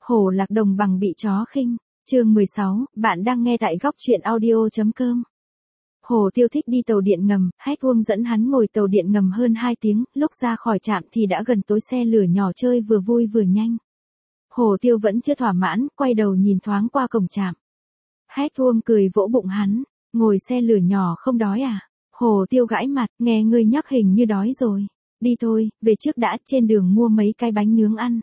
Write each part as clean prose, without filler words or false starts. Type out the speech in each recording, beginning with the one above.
Hổ lạc đồng bằng bị chó khinh. Chương 16, bạn đang nghe tại góc truyện audio.com. Hồ Tiêu thích đi tàu điện ngầm, Hatwon dẫn hắn ngồi tàu điện ngầm hơn 2 tiếng, lúc ra khỏi trạm thì đã gần tối, xe lửa nhỏ chơi vừa vui vừa nhanh. Hồ Tiêu vẫn chưa thỏa mãn, quay đầu nhìn thoáng qua cổng trạm. Hatwon cười vỗ bụng hắn, ngồi xe lửa nhỏ không đói à? Hồ Tiêu gãi mặt, nghe ngươi nhắc hình như đói rồi. Đi thôi, về trước đã, trên đường mua mấy cái bánh nướng ăn.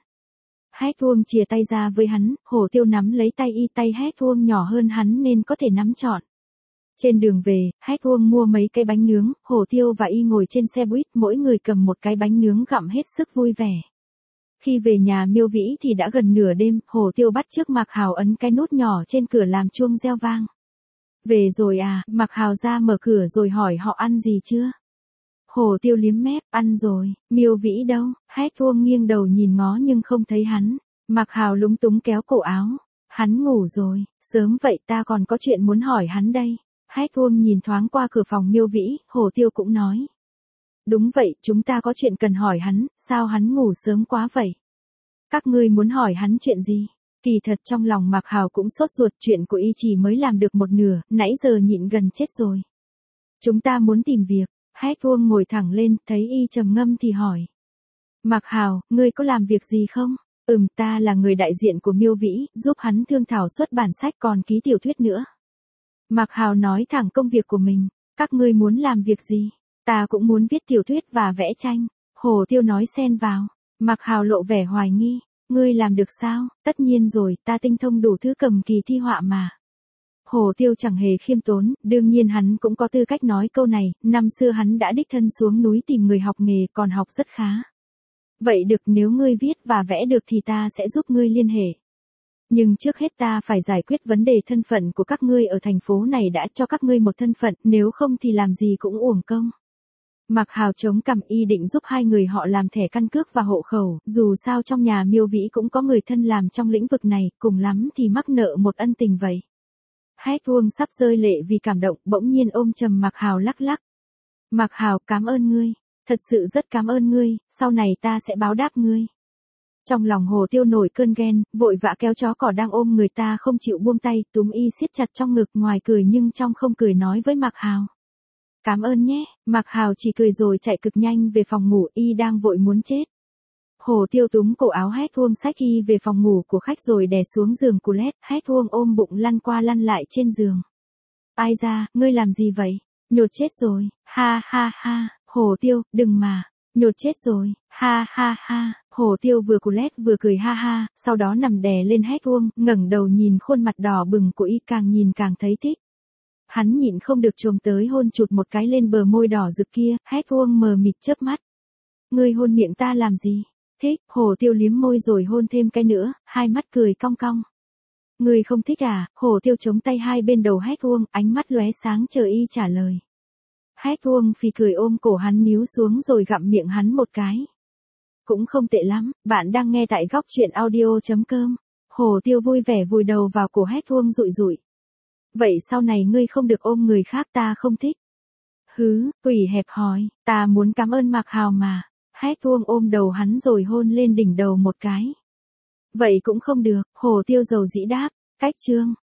Hatwon chìa tay ra với hắn, Hồ Tiêu nắm lấy tay y, tay Hatwon nhỏ hơn hắn nên có thể nắm trọn. Trên đường về, Hatwon mua mấy cái bánh nướng, Hồ Tiêu và y ngồi trên xe buýt, mỗi người cầm một cái bánh nướng gặm hết sức vui vẻ. Khi về nhà Miêu Vĩ thì đã gần nửa đêm, Hồ Tiêu bắt chước Mạc Hào ấn cái nút nhỏ trên cửa làm chuông reo vang. Về rồi à? Mạc Hào ra mở cửa rồi hỏi họ ăn gì chưa? Hồ Tiêu liếm mép, ăn rồi. Miêu Vĩ đâu? Hatwon nghiêng đầu nhìn ngó nhưng không thấy hắn. Mạc Hào lúng túng kéo cổ áo. Hắn ngủ rồi, sớm vậy ta còn có chuyện muốn hỏi hắn đây. Hatwon nhìn thoáng qua cửa phòng Miêu Vĩ, Hồ Tiêu cũng nói. Đúng vậy, chúng ta có chuyện cần hỏi hắn, sao hắn ngủ sớm quá vậy? Các ngươi muốn hỏi hắn chuyện gì? Kỳ thật trong lòng Mạc Hào cũng sốt ruột, chuyện của y chỉ mới làm được một nửa, nãy giờ nhịn gần chết rồi. Chúng ta muốn tìm việc. Hatwon ngồi thẳng lên, thấy y trầm ngâm thì hỏi. Mạc Hào, ngươi có làm việc gì không? Ta là người đại diện của Miêu Vĩ, giúp hắn thương thảo xuất bản sách còn ký tiểu thuyết nữa. Mạc Hào nói thẳng công việc của mình. Các ngươi muốn làm việc gì? Ta cũng muốn viết tiểu thuyết và vẽ tranh. Hồ Tiêu nói xen vào. Mạc Hào lộ vẻ hoài nghi. Ngươi làm được sao? Tất nhiên rồi, ta tinh thông đủ thứ cầm kỳ thi họa mà. Hồ Tiêu chẳng hề khiêm tốn, đương nhiên hắn cũng có tư cách nói câu này, năm xưa hắn đã đích thân xuống núi tìm người học nghề còn học rất khá. Vậy được, nếu ngươi viết và vẽ được thì ta sẽ giúp ngươi liên hệ. Nhưng trước hết ta phải giải quyết vấn đề thân phận của các ngươi ở thành phố này, đã cho các ngươi một thân phận, nếu không thì làm gì cũng uổng công. Mạc Hào chống cằm, y định giúp hai người họ làm thẻ căn cước và hộ khẩu, dù sao trong nhà Miêu Vĩ cũng có người thân làm trong lĩnh vực này, cùng lắm thì mắc nợ một ân tình vậy. Hatwon sắp rơi lệ vì cảm động, bỗng nhiên ôm chầm Mạc Hào lắc lắc. Mạc Hào, cảm ơn ngươi, thật sự rất cảm ơn ngươi, sau này ta sẽ báo đáp ngươi. Trong lòng Hồ Tiêu nổi cơn ghen, vội vã kéo chó cỏ đang ôm người ta không chịu buông tay, túm y siết chặt trong ngực, ngoài cười nhưng trong không cười nói với Mạc Hào. Cảm ơn nhé. Mạc Hào chỉ cười rồi chạy cực nhanh về phòng ngủ, y đang vội muốn chết. Hồ Tiêu túm cổ áo Hatwon xách y về phòng ngủ của khách rồi đè xuống giường Colette, Hatwon ôm bụng lăn qua lăn lại trên giường. Ai ra, ngươi làm gì vậy? Nhột chết rồi, ha ha ha, Hồ Tiêu, đừng mà, nhột chết rồi, ha ha ha, Hồ Tiêu vừa Colette vừa cười ha ha, sau đó nằm đè lên Hatwon, ngẩng đầu nhìn khuôn mặt đỏ bừng của y, càng nhìn càng thấy thích. Hắn nhịn không được chồm tới hôn chụt một cái lên bờ môi đỏ rực kia, Hatwon mờ mịt chớp mắt. Ngươi hôn miệng ta làm gì? Thích. Hồ Tiêu liếm môi rồi hôn thêm cái nữa, hai mắt cười cong cong. Ngươi không thích à? Hồ Tiêu chống tay hai bên đầu Hatwon, ánh mắt lóe sáng chờ y trả lời. Hatwon phì cười ôm cổ hắn níu xuống rồi gặm miệng hắn một cái. Cũng không tệ lắm, bạn đang nghe tại góc truyện audio.com. Hồ Tiêu vui vẻ vùi đầu vào cổ Hatwon rụi rụi. Vậy sau này ngươi không được ôm người khác, ta không thích. Hứ, quỷ hẹp hòi, ta muốn cảm ơn Mạc Hào mà. Hatwon ôm đầu hắn rồi hôn lên đỉnh đầu một cái. Vậy cũng không được, Hồ Tiêu dầu dĩ đáp. Cách chương.